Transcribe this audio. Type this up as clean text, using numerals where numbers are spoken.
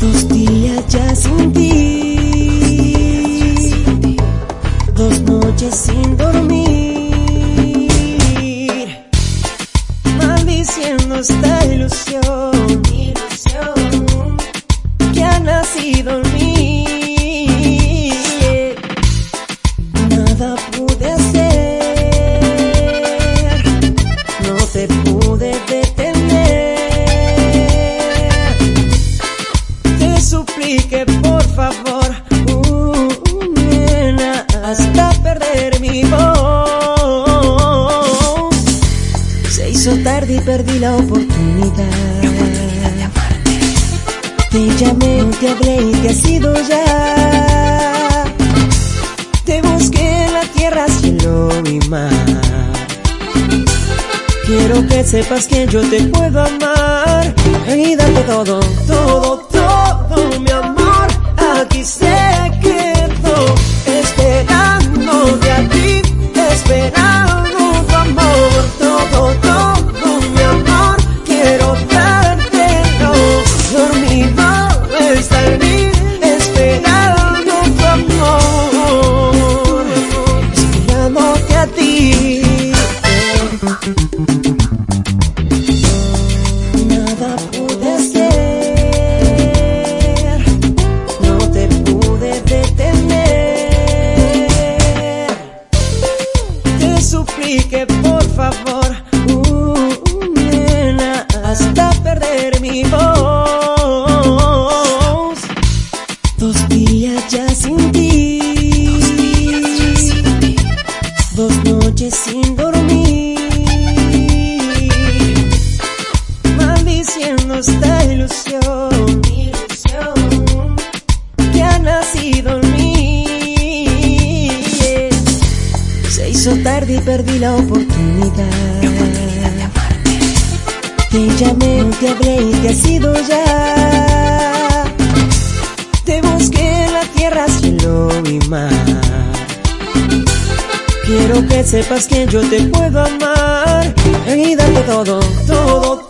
2 días ya sin ti, 2 noches sin dormir, maldiciendo esta ilusión que ha nacido en mí. Nada pude hacer, no te pude detener. Te supliqué por favor, nena, hasta perder mi voz. Se hizo tarde y perdí la oportunidad. Te llamé, te hablé y te has ido ya. Te busqué en la tierra, cielo y mar. Quiero que sepas que yo te puedo amar y darte todo, todo, todo mi amor. Aquí se quedó esperándote a ti, esperando tu amor. Todo, todo mi amor, quiero dártelo. Dormido está en mí, esperando tu amor, esperándote a ti. Nada pude hacer, no te pude detener. Te supliqué por favor, nena, hasta perder mi voz. 2 días ya sin ti, 2 noches sin dormir, maldiciendo esta ilusión que ha nacido en mí. Se hizo tarde y perdí la oportunidad. Te llamé, te hablé y te has ido ya. Te busqué en la tierra, cielo y mar. Quiero que sepas que yo te puedo amar y darte todo, todo,